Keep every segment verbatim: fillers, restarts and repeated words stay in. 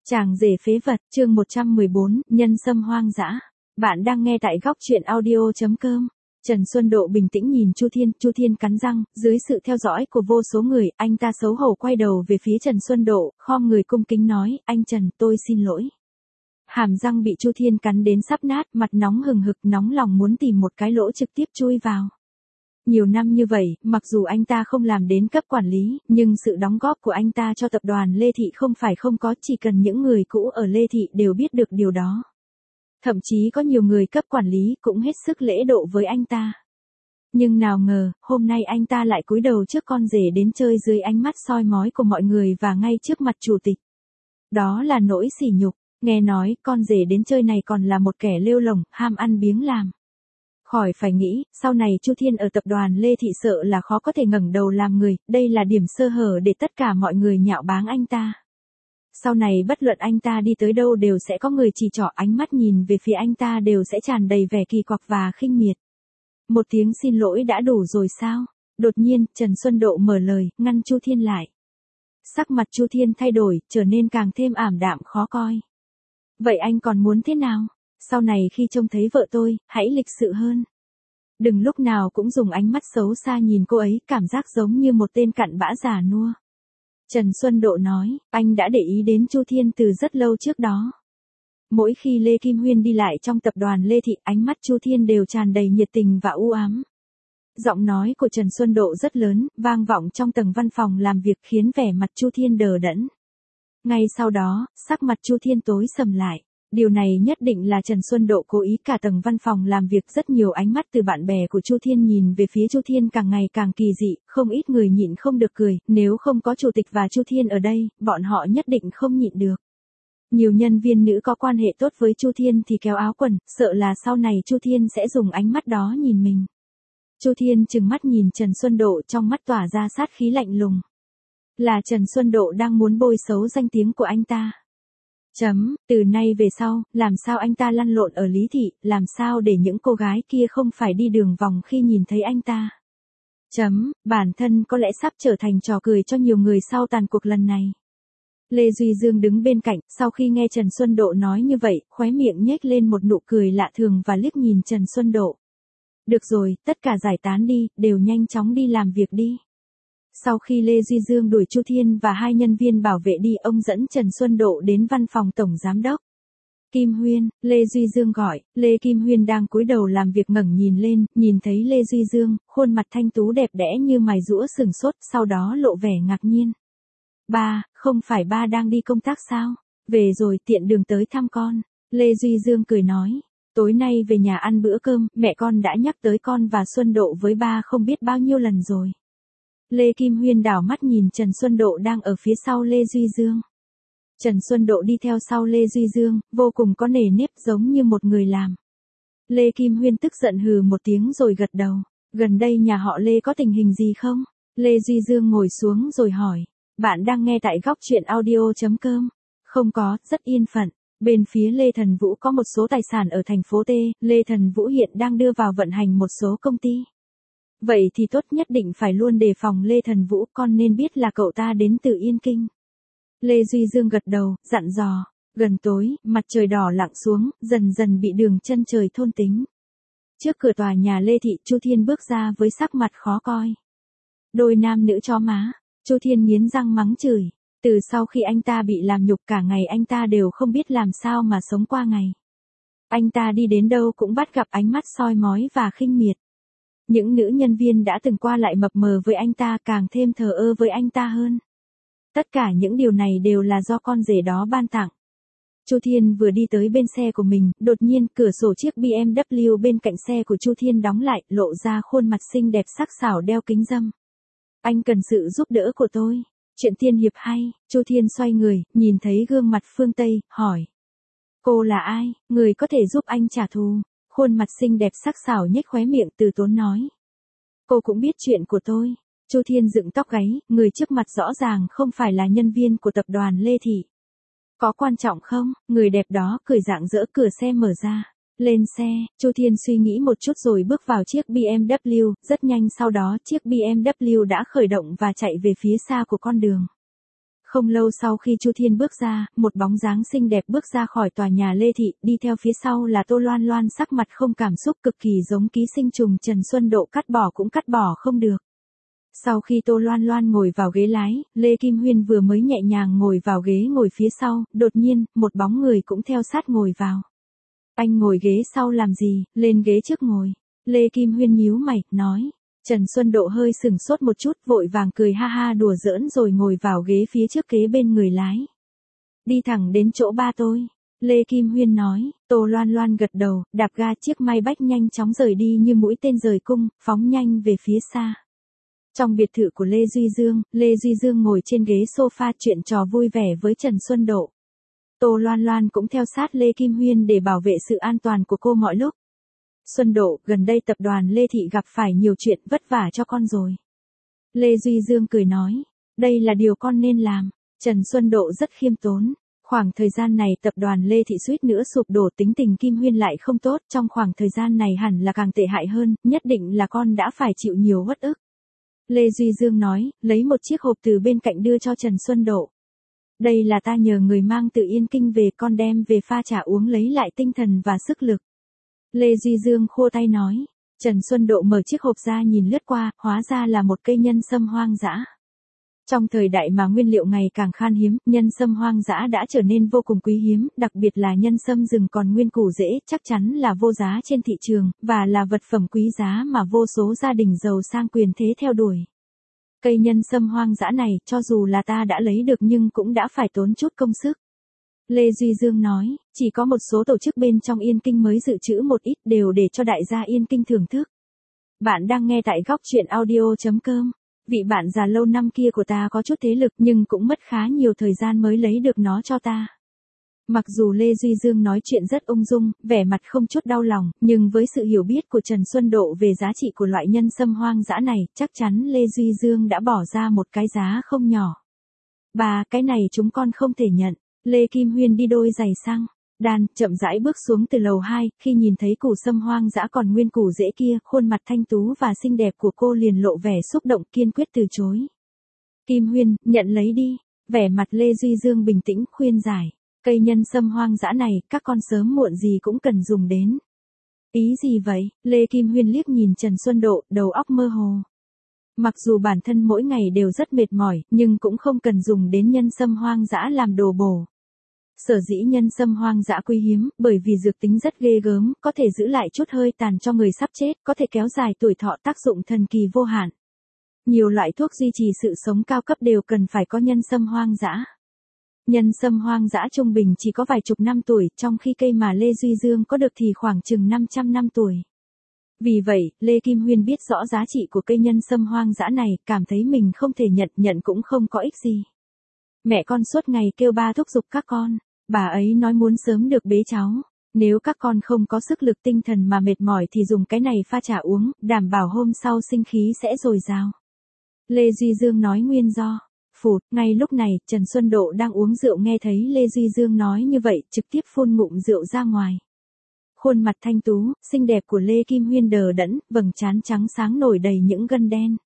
Chàng rể phế vật, chương một trăm mười bốn, nhân sâm hoang dã. Bạn đang nghe tại góc truyện audio chấm com. Trần Xuân Độ bình tĩnh nhìn Chu Thiên, Chu Thiên cắn răng, dưới sự theo dõi của vô số người, anh ta xấu hổ quay đầu về phía Trần Xuân Độ, khom người cung kính nói, anh Trần, tôi xin lỗi. Hàm răng bị Chu Thiên cắn đến sắp nát, mặt nóng hừng hực, nóng lòng muốn tìm một cái lỗ trực tiếp chui vào. Nhiều năm như vậy, mặc dù anh ta không làm đến cấp quản lý, nhưng sự đóng góp của anh ta cho tập đoàn Lê Thị không phải không có, chỉ cần những người cũ ở Lê Thị đều biết được điều đó. Thậm chí có nhiều người cấp quản lý cũng hết sức lễ độ với anh ta. Nhưng nào ngờ, hôm nay anh ta lại cúi đầu trước con rể đến chơi dưới ánh mắt soi mói của mọi người và ngay trước mặt chủ tịch. Đó là nỗi sỉ nhục, nghe nói con rể đến chơi này còn là một kẻ lêu lổng, ham ăn biếng làm. Khỏi phải nghĩ, sau này Chu Thiên ở tập đoàn Lê Thị sợ là khó có thể ngẩng đầu làm người, đây là điểm sơ hở để tất cả mọi người nhạo báng anh ta. Sau này bất luận anh ta đi tới đâu đều sẽ có người chỉ trỏ, ánh mắt nhìn về phía anh ta đều sẽ tràn đầy vẻ kỳ quặc và khinh miệt. Một tiếng xin lỗi đã đủ rồi sao? Đột nhiên, Trần Xuân Độ mở lời, ngăn Chu Thiên lại. Sắc mặt Chu Thiên thay đổi, trở nên càng thêm ảm đạm khó coi. Vậy anh còn muốn thế nào? Sau này khi trông thấy vợ tôi, hãy lịch sự hơn. Đừng lúc nào cũng dùng ánh mắt xấu xa nhìn cô ấy, cảm giác giống như một tên cặn bã già nua. Trần Xuân Độ nói, anh đã để ý đến Chu Thiên từ rất lâu trước đó. Mỗi khi Lê Kim Huyên đi lại trong tập đoàn Lê Thị, ánh mắt Chu Thiên đều tràn đầy nhiệt tình và u ám. Giọng nói của Trần Xuân Độ rất lớn, vang vọng trong tầng văn phòng làm việc khiến vẻ mặt Chu Thiên đờ đẫn. Ngay sau đó, sắc mặt Chu Thiên tối sầm lại. Điều này nhất định là Trần Xuân Độ cố ý, cả tầng văn phòng làm việc rất nhiều ánh mắt từ bạn bè của Chu Thiên nhìn về phía Chu Thiên càng ngày càng kỳ dị, không ít người nhịn không được cười, nếu không có chủ tịch và Chu Thiên ở đây, bọn họ nhất định không nhịn được. Nhiều nhân viên nữ có quan hệ tốt với Chu Thiên thì kéo áo quần, sợ là sau này Chu Thiên sẽ dùng ánh mắt đó nhìn mình. Chu Thiên trừng mắt nhìn Trần Xuân Độ, trong mắt tỏa ra sát khí lạnh lùng. Là Trần Xuân Độ đang muốn bôi xấu danh tiếng của anh ta. Chấm, từ nay về sau, làm sao anh ta lăn lộn ở Lý Thị, làm sao để những cô gái kia không phải đi đường vòng khi nhìn thấy anh ta. Chấm, bản thân có lẽ sắp trở thành trò cười cho nhiều người sau tàn cuộc lần này. Lê Duy Dương đứng bên cạnh, sau khi nghe Trần Xuân Độ nói như vậy, khóe miệng nhếch lên một nụ cười lạ thường và liếc nhìn Trần Xuân Độ. Được rồi, tất cả giải tán đi, đều nhanh chóng đi làm việc đi. Sau khi Lê Duy Dương đuổi Chu Thiên và hai nhân viên bảo vệ đi, ông dẫn Trần Xuân Độ đến văn phòng tổng giám đốc. Kim Huyên, Lê Duy Dương gọi, Lê Kim Huyên đang cúi đầu làm việc ngẩng nhìn lên, nhìn thấy Lê Duy Dương, khuôn mặt thanh tú đẹp đẽ như mài giũa sừng sốt, sau đó lộ vẻ ngạc nhiên. Ba, không phải ba đang đi công tác sao? Về rồi, tiện đường tới thăm con. Lê Duy Dương cười nói, tối nay về nhà ăn bữa cơm, mẹ con đã nhắc tới con và Xuân Độ với ba không biết bao nhiêu lần rồi. Lê Kim Huyên đảo mắt nhìn Trần Xuân Độ đang ở phía sau Lê Duy Dương. Trần Xuân Độ đi theo sau Lê Duy Dương, vô cùng có nề nếp giống như một người làm. Lê Kim Huyên tức giận hừ một tiếng rồi gật đầu. Gần đây nhà họ Lê có tình hình gì không? Lê Duy Dương ngồi xuống rồi hỏi. Bạn đang nghe tại góc truyện audio chấm com. Không có, rất yên phận. Bên phía Lê Thần Vũ có một số tài sản ở thành phố T, Lê Thần Vũ hiện đang đưa vào vận hành một số công ty. Vậy thì tốt, nhất định phải luôn đề phòng Lê Thần Vũ, con nên biết là cậu ta đến từ Yên Kinh. Lê Duy Dương gật đầu, dặn dò. Gần tối, mặt trời đỏ lặng xuống, dần dần bị đường chân trời thôn tính. Trước cửa tòa nhà Lê Thị, Chu Thiên bước ra với sắc mặt khó coi. Đôi nam nữ chó má, Chu Thiên nghiến răng mắng chửi. Từ sau khi anh ta bị làm nhục cả ngày anh ta đều không biết làm sao mà sống qua ngày. Anh ta đi đến đâu cũng bắt gặp ánh mắt soi mói và khinh miệt. Những nữ nhân viên đã từng qua lại mập mờ với anh ta càng thêm thờ ơ với anh ta hơn. Tất cả những điều này đều là do con rể đó ban tặng. Chu Thiên vừa đi tới bên xe của mình, đột nhiên cửa sổ chiếc bê em vê bên cạnh xe của Chu Thiên đóng lại, lộ ra khuôn mặt xinh đẹp sắc sảo đeo kính râm. Anh cần sự giúp đỡ của tôi. Chuyện tiên hiệp hay, Chu Thiên xoay người, nhìn thấy gương mặt Phương Tây, hỏi. Cô là ai, người có thể giúp anh trả thù? Khuôn mặt xinh đẹp sắc sảo nhếch khóe miệng từ tốn nói. Cô cũng biết chuyện của tôi. Chu Thiên dựng tóc gáy, người trước mặt rõ ràng không phải là nhân viên của tập đoàn Lê Thị. Có quan trọng không? Người đẹp đó cười rạng rỡ, cửa xe mở ra. Lên xe, Chu Thiên suy nghĩ một chút rồi bước vào chiếc bê em vê, rất nhanh sau đó chiếc bê em vê đã khởi động và chạy về phía xa của con đường. Không lâu sau khi Chu Thiên bước ra, một bóng dáng xinh đẹp bước ra khỏi tòa nhà Lê Thị, đi theo phía sau là Tô Loan Loan, sắc mặt không cảm xúc, cực kỳ giống ký sinh trùng. Trần Xuân Độ cắt bỏ cũng cắt bỏ không được. Sau khi Tô Loan Loan ngồi vào ghế lái, Lê Kim Huyên vừa mới nhẹ nhàng ngồi vào ghế ngồi phía sau, đột nhiên, một bóng người cũng theo sát ngồi vào. Anh ngồi ghế sau làm gì, lên ghế trước ngồi. Lê Kim Huyên nhíu mày, nói. Trần Xuân Độ hơi sừng sốt một chút, vội vàng cười ha ha đùa giỡn rồi ngồi vào ghế phía trước kế bên người lái. Đi thẳng đến chỗ ba tôi. Lê Kim Huyên nói. Tô Loan Loan gật đầu, đạp ga, chiếc Maybach nhanh chóng rời đi như mũi tên rời cung, phóng nhanh về phía xa. Trong biệt thự của Lê Duy Dương, Lê Duy Dương ngồi trên ghế sofa chuyện trò vui vẻ với Trần Xuân Độ. Tô Loan Loan cũng theo sát Lê Kim Huyên để bảo vệ sự an toàn của cô mọi lúc. Xuân Độ, gần đây tập đoàn Lê Thị gặp phải nhiều chuyện vất vả cho con rồi. Lê Duy Dương cười nói, đây là điều con nên làm. Trần Xuân Độ rất khiêm tốn. Khoảng thời gian này tập đoàn Lê Thị suýt nữa sụp đổ, tính tình Kim Huyên lại không tốt, trong khoảng thời gian này hẳn là càng tệ hại hơn, nhất định là con đã phải chịu nhiều uất ức. Lê Duy Dương nói, lấy một chiếc hộp từ bên cạnh đưa cho Trần Xuân Độ. Đây là ta nhờ người mang từ Yên Kinh về, con đem về pha trà uống lấy lại tinh thần và sức lực. Lê Duy Dương khua tay nói. Trần Xuân Độ mở chiếc hộp ra nhìn lướt qua, hóa ra là một cây nhân sâm hoang dã. Trong thời đại mà nguyên liệu ngày càng khan hiếm, nhân sâm hoang dã đã trở nên vô cùng quý hiếm, đặc biệt là nhân sâm rừng còn nguyên củ rễ, chắc chắn là vô giá trên thị trường, và là vật phẩm quý giá mà vô số gia đình giàu sang quyền thế theo đuổi. Cây nhân sâm hoang dã này, cho dù là ta đã lấy được nhưng cũng đã phải tốn chút công sức. Lê Duy Dương nói, chỉ có một số tổ chức bên trong Yên Kinh mới dự trữ một ít, đều để cho đại gia Yên Kinh thưởng thức. Bạn đang nghe tại góc truyện audio chấm com. Vị bạn già lâu năm kia của ta có chút thế lực nhưng cũng mất khá nhiều thời gian mới lấy được nó cho ta. Mặc dù Lê Duy Dương nói chuyện rất ung dung, vẻ mặt không chút đau lòng, nhưng với sự hiểu biết của Trần Xuân Độ về giá trị của loại nhân sâm hoang dã này, chắc chắn Lê Duy Dương đã bỏ ra một cái giá không nhỏ. Bà, cái này chúng con không thể nhận. Lê Kim Huyên đi đôi giày sang đan, chậm rãi bước xuống từ lầu hai, khi nhìn thấy củ sâm hoang dã còn nguyên củ rễ kia, khuôn mặt thanh tú và xinh đẹp của cô liền lộ vẻ xúc động, kiên quyết từ chối. Kim Huyên, nhận lấy đi. Vẻ mặt Lê Duy Dương bình tĩnh khuyên giải. Cây nhân sâm hoang dã này, các con sớm muộn gì cũng cần dùng đến. Ý gì vậy? Lê Kim Huyên liếc nhìn Trần Xuân Độ, đầu óc mơ hồ. Mặc dù bản thân mỗi ngày đều rất mệt mỏi, nhưng cũng không cần dùng đến nhân sâm hoang dã làm đồ bổ. Sở dĩ nhân sâm hoang dã quý hiếm, bởi vì dược tính rất ghê gớm, có thể giữ lại chút hơi tàn cho người sắp chết, có thể kéo dài tuổi thọ, tác dụng thần kỳ vô hạn. Nhiều loại thuốc duy trì sự sống cao cấp đều cần phải có nhân sâm hoang dã. Nhân sâm hoang dã trung bình chỉ có vài chục năm tuổi, trong khi cây mà Lê Duy Dương có được thì khoảng chừng năm trăm năm tuổi. Vì vậy, Lê Kim Huyên biết rõ giá trị của cây nhân sâm hoang dã này, cảm thấy mình không thể nhận, nhận cũng không có ích gì. Mẹ con suốt ngày kêu ba thúc giục các con. Bà ấy nói muốn sớm được bế cháu. Nếu các con không có sức lực tinh thần mà mệt mỏi thì dùng cái này pha trà uống, đảm bảo hôm sau sinh khí sẽ dồi dào. Lê Duy Dương nói nguyên do. Phụt, ngay lúc này, Trần Xuân Độ đang uống rượu nghe thấy Lê Duy Dương nói như vậy, trực tiếp phun ngụm rượu ra ngoài. Khuôn mặt thanh tú, xinh đẹp của Lê Kim Huyên đờ đẫn, vầng trán trắng sáng nổi đầy những gân đen.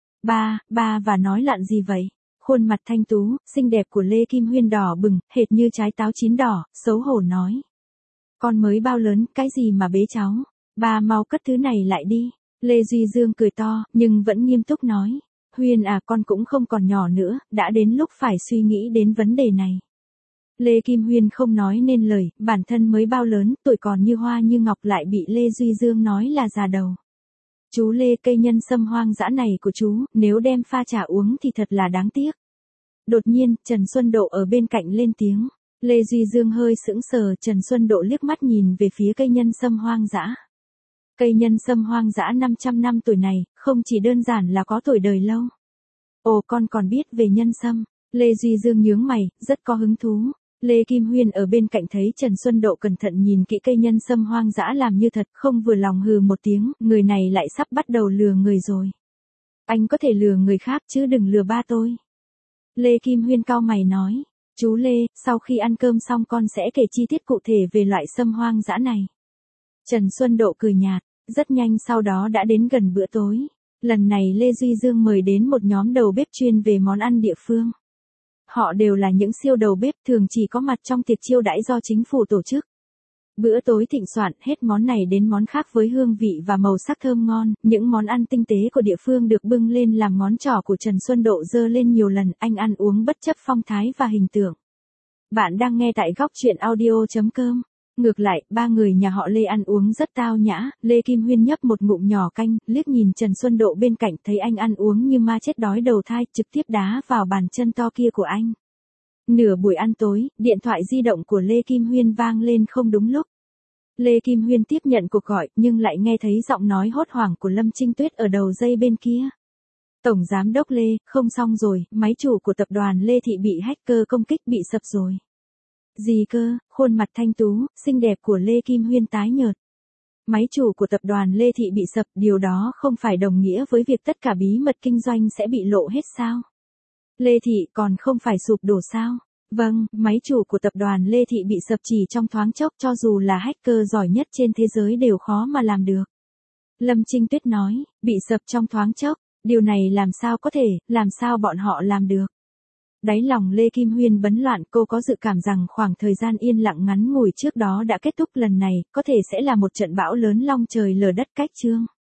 Ba, ba và nói lạn gì vậy? Khuôn mặt thanh tú, xinh đẹp của Lê Kim Huyên đỏ bừng, hệt như trái táo chín đỏ, xấu hổ nói. Con mới bao lớn, cái gì mà bế cháu? Ba mau cất thứ này lại đi. Lê Duy Dương cười to, nhưng vẫn nghiêm túc nói. Huyên à, con cũng không còn nhỏ nữa, đã đến lúc phải suy nghĩ đến vấn đề này. Lê Kim Huyên không nói nên lời, bản thân mới bao lớn, tuổi còn như hoa như ngọc lại bị Lê Duy Dương nói là già đầu. Chú Lê, cây nhân sâm hoang dã này của chú, nếu đem pha trà uống thì thật là đáng tiếc. Đột nhiên, Trần Xuân Độ ở bên cạnh lên tiếng. Lê Duy Dương hơi sững sờ, Trần Xuân Độ liếc mắt nhìn về phía cây nhân sâm hoang dã. Cây nhân sâm hoang dã năm trăm năm tuổi này, không chỉ đơn giản là có tuổi đời lâu. Ồ, con còn biết về nhân sâm. Lê Duy Dương nhướng mày, rất có hứng thú. Lê Kim Huyên ở bên cạnh thấy Trần Xuân Độ cẩn thận nhìn kỹ cây nhân sâm hoang dã làm như thật, không vừa lòng hừ một tiếng, người này lại sắp bắt đầu lừa người rồi. Anh có thể lừa người khác chứ đừng lừa ba tôi. Lê Kim Huyên cau mày nói, chú Lê, sau khi ăn cơm xong con sẽ kể chi tiết cụ thể về loại sâm hoang dã này. Trần Xuân Độ cười nhạt, rất nhanh sau đó đã đến gần bữa tối. Lần này Lê Duy Dương mời đến một nhóm đầu bếp chuyên về món ăn địa phương. Họ đều là những siêu đầu bếp thường chỉ có mặt trong tiệc chiêu đãi do chính phủ tổ chức. Bữa tối thịnh soạn, hết món này đến món khác với hương vị và màu sắc thơm ngon, những món ăn tinh tế của địa phương được bưng lên làm ngón trỏ của Trần Xuân Độ giơ lên nhiều lần, anh ăn uống bất chấp phong thái và hình tượng. Bạn đang nghe tại góc truyện audio.com. Ngược lại, ba người nhà họ Lê ăn uống rất tao nhã, Lê Kim Huyên nhấp một ngụm nhỏ canh, liếc nhìn Trần Xuân Độ bên cạnh thấy anh ăn uống như ma chết đói đầu thai, trực tiếp đá vào bàn chân to kia của anh. Nửa buổi ăn tối, điện thoại di động của Lê Kim Huyên vang lên không đúng lúc. Lê Kim Huyên tiếp nhận cuộc gọi, nhưng lại nghe thấy giọng nói hốt hoảng của Lâm Trinh Tuyết ở đầu dây bên kia. Tổng Giám đốc Lê, không xong rồi, máy chủ của tập đoàn Lê Thị bị hacker công kích bị sập rồi. Gì cơ? Khuôn mặt thanh tú, xinh đẹp của Lê Kim Huyên tái nhợt. Máy chủ của tập đoàn Lê Thị bị sập, điều đó không phải đồng nghĩa với việc tất cả bí mật kinh doanh sẽ bị lộ hết sao? Lê Thị còn không phải sụp đổ sao? Vâng, máy chủ của tập đoàn Lê Thị bị sập chỉ trong thoáng chốc, cho dù là hacker giỏi nhất trên thế giới đều khó mà làm được. Lâm Trinh Tuyết nói, bị sập trong thoáng chốc, điều này làm sao có thể, làm sao bọn họ làm được? Đáy lòng Lê Kim Huyên bấn loạn, cô có dự cảm rằng khoảng thời gian yên lặng ngắn ngủi trước đó đã kết thúc, lần này có thể sẽ là một trận bão lớn long trời lở đất cách chương.